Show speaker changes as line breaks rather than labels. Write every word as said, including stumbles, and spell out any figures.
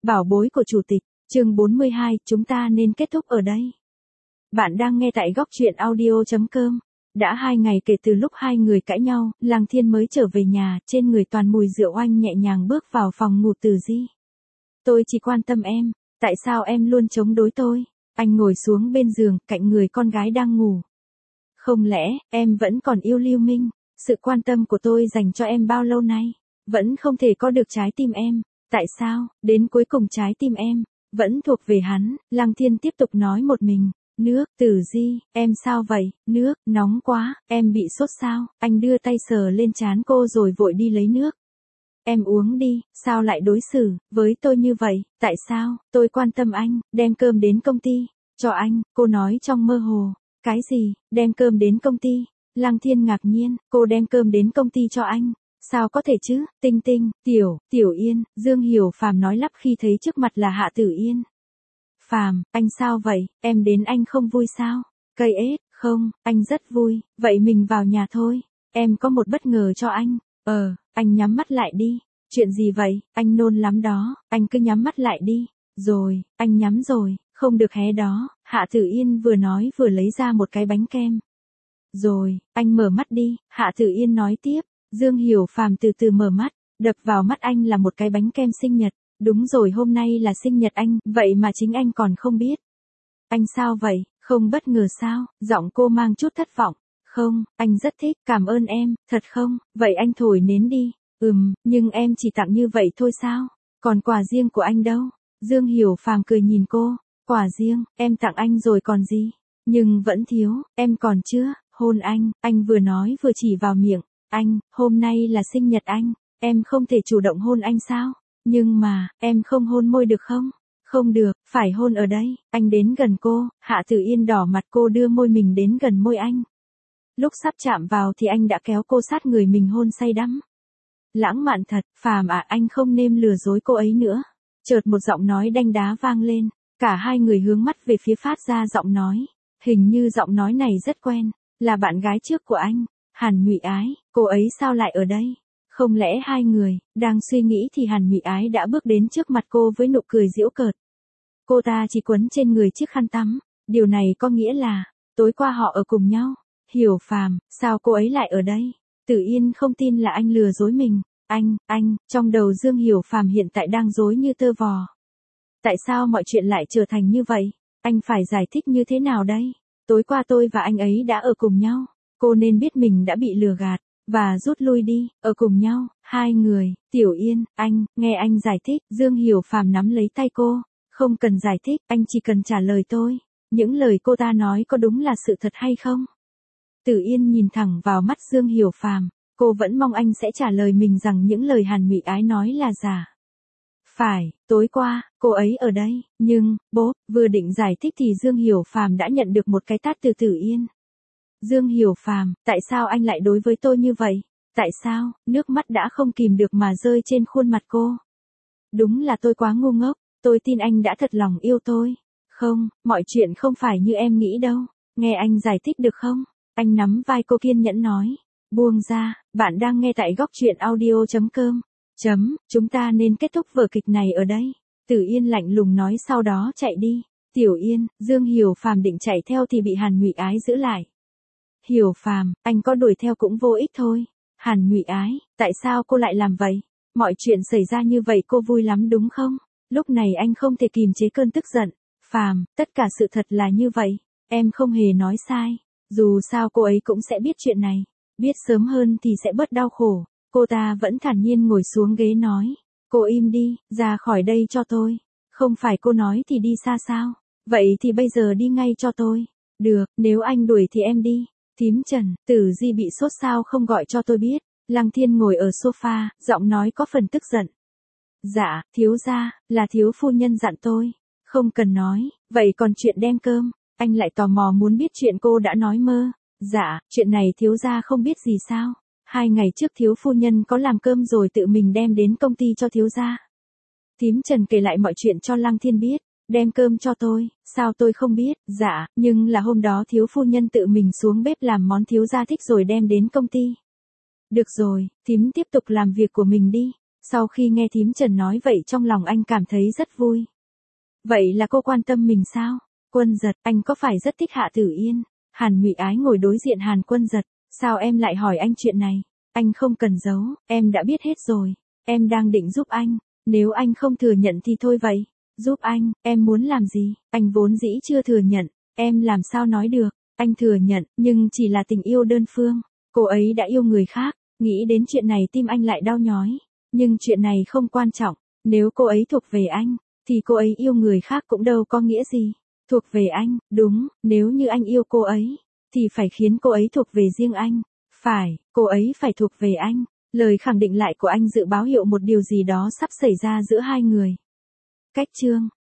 Bảo bối của chủ tịch, chương bốn mươi hai, chúng ta nên kết thúc ở đây. Bạn đang nghe tại góc truyện audio chấm com. Đã hai ngày kể từ lúc hai người cãi nhau, Lăng Thiên mới trở về nhà, trên người toàn mùi rượu oanh nhẹ nhàng bước vào phòng ngủ Từ Di. Tôi chỉ quan tâm em, tại sao em luôn chống đối tôi? Anh ngồi xuống bên giường, cạnh người con gái đang ngủ. Không lẽ, em vẫn còn yêu Lưu Minh? Sự quan tâm của tôi dành cho em bao lâu nay, vẫn không thể có được trái tim em. Tại sao, đến cuối cùng trái tim em, vẫn thuộc về hắn? Lăng Thiên tiếp tục nói một mình. Nước, Tử Di, em sao vậy? Nước, nóng quá, em bị sốt sao? Anh đưa tay sờ lên trán cô rồi vội đi lấy nước. Em uống đi, sao lại đối xử với tôi như vậy? Tại sao? Tôi quan tâm anh, đem cơm đến công ty, cho anh, cô nói trong mơ hồ. Cái gì, đem cơm đến công ty? Lăng Thiên ngạc nhiên, cô đem cơm đến công ty cho anh. Sao có thể chứ? Tinh Tinh, Tiểu, Tiểu Yên, Dương Hiểu Phàm nói lắp khi thấy trước mặt là Hạ Tử Yên. Phàm, anh sao vậy? Em đến anh không vui sao? Cây ếch, không, anh rất vui, vậy mình vào nhà thôi. Em có một bất ngờ cho anh. Ờ, anh nhắm mắt lại đi. Chuyện gì vậy? Anh nôn lắm đó, anh cứ nhắm mắt lại đi. Rồi, anh nhắm rồi, không được hé đó. Hạ Tử Yên vừa nói vừa lấy ra một cái bánh kem. Rồi, anh mở mắt đi, Hạ Tử Yên nói tiếp. Dương Hiểu Phàm từ từ mở mắt, đập vào mắt anh là một cái bánh kem sinh nhật. Đúng rồi, hôm nay là sinh nhật anh, vậy mà chính anh còn không biết. Anh sao vậy, không bất ngờ sao? Giọng cô mang chút thất vọng. Không, anh rất thích, cảm ơn em, thật không? Vậy anh thổi nến đi. Ừm, nhưng em chỉ tặng như vậy thôi sao? Còn quà riêng của anh đâu? Dương Hiểu Phàm cười nhìn cô. Quà riêng, em tặng anh rồi còn gì? Nhưng vẫn thiếu, em còn chưa, hôn anh, anh vừa nói vừa chỉ vào miệng. Anh, hôm nay là sinh nhật anh, em không thể chủ động hôn anh sao? Nhưng mà, em không hôn môi được không? Không được, phải hôn ở đây. Anh đến gần cô, Hạ Tử Yên đỏ mặt, cô đưa môi mình đến gần môi anh. Lúc sắp chạm vào thì anh đã kéo cô sát người mình hôn say đắm. Lãng mạn thật, Phàm à, anh không nên lừa dối cô ấy nữa. Chợt một giọng nói đanh đá vang lên, cả hai người hướng mắt về phía phát ra giọng nói. Hình như giọng nói này rất quen, là bạn gái trước của anh, Hàn Nhụy Ái. Cô ấy sao lại ở đây? Không lẽ hai người, đang suy nghĩ thì Hàn Nhụy Ái đã bước đến trước mặt cô với nụ cười giễu cợt. Cô ta chỉ quấn trên người chiếc khăn tắm, điều này có nghĩa là, tối qua họ ở cùng nhau. Hiểu Phàm, sao cô ấy lại ở đây? Tử Yên không tin là anh lừa dối mình. Anh, anh, trong đầu Dương Hiểu Phàm hiện tại đang rối như tơ vò. Tại sao mọi chuyện lại trở thành như vậy? Anh phải giải thích như thế nào đây? Tối qua tôi và anh ấy đã ở cùng nhau. Cô nên biết mình đã bị lừa gạt, và rút lui đi, ở cùng nhau, hai người. Tiểu Yên, anh, nghe anh giải thích. Dương Hiểu Phàm nắm lấy tay cô. Không cần giải thích, anh chỉ cần trả lời tôi. Những lời cô ta nói có đúng là sự thật hay không? Tử Yên nhìn thẳng vào mắt Dương Hiểu Phàm, cô vẫn mong anh sẽ trả lời mình rằng những lời Hàn Nhụy Ái nói là giả. Phải, tối qua, cô ấy ở đây, nhưng, bố, vừa định giải thích thì Dương Hiểu Phàm đã nhận được một cái tát từ Tử Yên. Dương Hiểu Phàm, tại sao anh lại đối với tôi như vậy? Tại sao? Nước mắt đã không kìm được mà rơi trên khuôn mặt cô. Đúng là tôi quá ngu ngốc, tôi tin anh đã thật lòng yêu tôi. Không, mọi chuyện không phải như em nghĩ đâu. Nghe anh giải thích được không? Anh nắm vai cô kiên nhẫn nói. Buông ra, bạn đang nghe tại góc truyện audio chấm com. Chấm, chúng ta nên kết thúc vở kịch này ở đây. Tử Yên lạnh lùng nói, sau đó chạy đi. Tiểu Yên, Dương Hiểu Phàm định chạy theo thì bị Hàn Nhụy Ái giữ lại. Hiểu Phàm, anh có đuổi theo cũng vô ích thôi. Hàn Nhụy Ái, tại sao cô lại làm vậy? Mọi chuyện xảy ra như vậy cô vui lắm đúng không? Lúc này anh không thể kìm chế cơn tức giận. Phàm, tất cả sự thật là như vậy. Em không hề nói sai. Dù sao cô ấy cũng sẽ biết chuyện này. Biết sớm hơn thì sẽ bớt đau khổ. Cô ta vẫn thản nhiên ngồi xuống ghế nói. Cô im đi, ra khỏi đây cho tôi. Không phải cô nói thì đi xa sao? Vậy thì bây giờ đi ngay cho tôi. Được, nếu anh đuổi thì em đi. Thím Trần, Tử Di bị sốt sao không gọi cho tôi biết. Lăng Thiên ngồi ở sofa, giọng nói có phần tức giận. Dạ, thiếu gia, là thiếu phu nhân dặn tôi. Không cần nói, vậy còn chuyện đem cơm, anh lại tò mò muốn biết chuyện cô đã nói mơ. Dạ, chuyện này thiếu gia không biết gì sao? Hai ngày trước thiếu phu nhân có làm cơm rồi tự mình đem đến công ty cho thiếu gia. Thím Trần kể lại mọi chuyện cho Lăng Thiên biết. Đem cơm cho tôi, sao tôi không biết? Dạ, nhưng là hôm đó thiếu phu nhân tự mình xuống bếp làm món thiếu gia thích rồi đem đến công ty. Được rồi, thím tiếp tục làm việc của mình đi. Sau khi nghe thím Trần nói vậy trong lòng anh cảm thấy rất vui. Vậy là cô quan tâm mình sao? Quân Giật, anh có phải rất thích Hạ Tử Yên? Hàn Ngụy Ái ngồi đối diện Hàn Quân Giật, sao em lại hỏi anh chuyện này? Anh không cần giấu, em đã biết hết rồi. Em đang định giúp anh, nếu anh không thừa nhận thì thôi vậy. Giúp anh, em muốn làm gì? Anh vốn dĩ chưa thừa nhận, em làm sao nói được? Anh thừa nhận, nhưng chỉ là tình yêu đơn phương. Cô ấy đã yêu người khác, nghĩ đến chuyện này tim anh lại đau nhói. Nhưng chuyện này không quan trọng, nếu cô ấy thuộc về anh, thì cô ấy yêu người khác cũng đâu có nghĩa gì. Thuộc về anh, đúng, nếu như anh yêu cô ấy, thì phải khiến cô ấy thuộc về riêng anh. Phải, cô ấy phải thuộc về anh. Lời khẳng định lại của anh dự báo hiệu một điều gì đó sắp xảy ra giữa hai người. Cách chương